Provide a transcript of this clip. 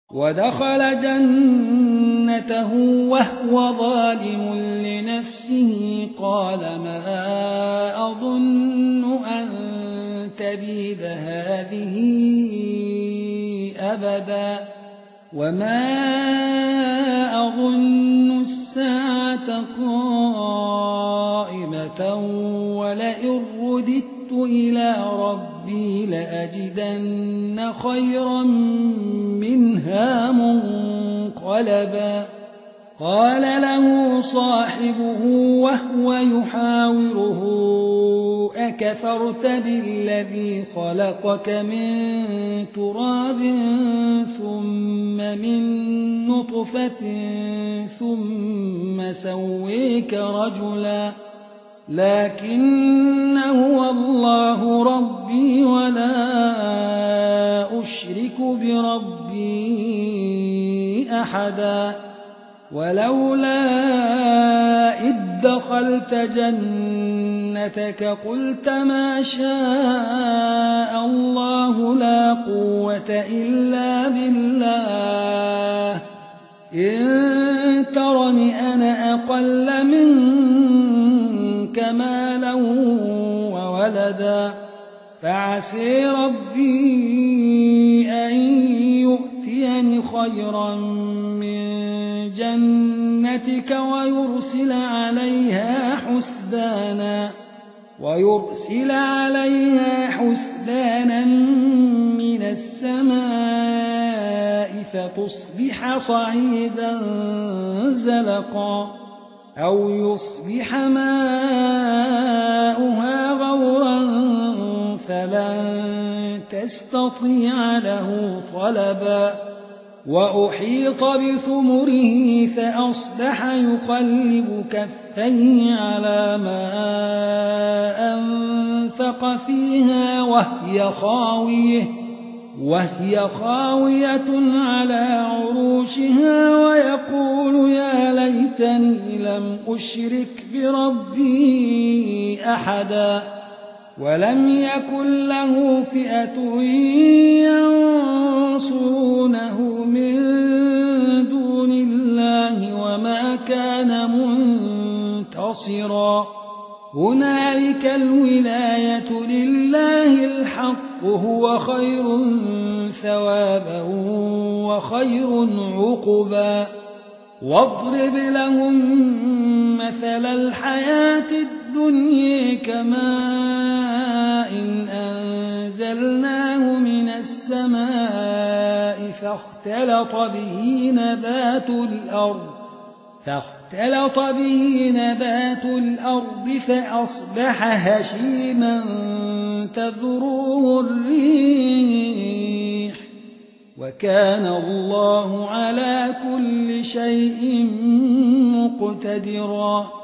ودخل جنته وهو ظالم لنفسه قال ما أظن أن تبيد هذه أبدا وما أظن الساعة قائمة ولئن رددت إلى ربي لأجدن خيرا منها منقلبا قال له صاحبه وهو يحاوره أكفرت بالذي خلقك من تراب ثم من نطفة ثم سويك رجلا لكن هو الله ربي ولا أشرك بربي أحدا ولولا إذ دخلت جنتك قلت ما شاء الله لا قوة إلا بالله إن ترني أنا أقل منك مالا وولدا فعسى ربي أن يؤتيني خيرا من جنتك ويرسل عليها حسبانا من السماء فتصبح صعيدا زلقا أو يصبح ماؤها غورا فلن تستطيع له طلبا وأحيط بثمره فأصبح يقلب كفيه على ما أنفق فيها وهي خاوية على عروشها ويقول يا ليتني لم أشرك بربي أحدا ولم يكن له فئة ينصرونه من دون الله وما كان منتصرا هنالك الولاية لله الحق هو خير ثوابا وخير عقبا واضرب لهم مثل الحياة الدنيا كماء أنزلناه من السماء فاختلط به نبات الأرض فأصبح هشيما تذروه الريح وكان الله على كل شيء مقتدرا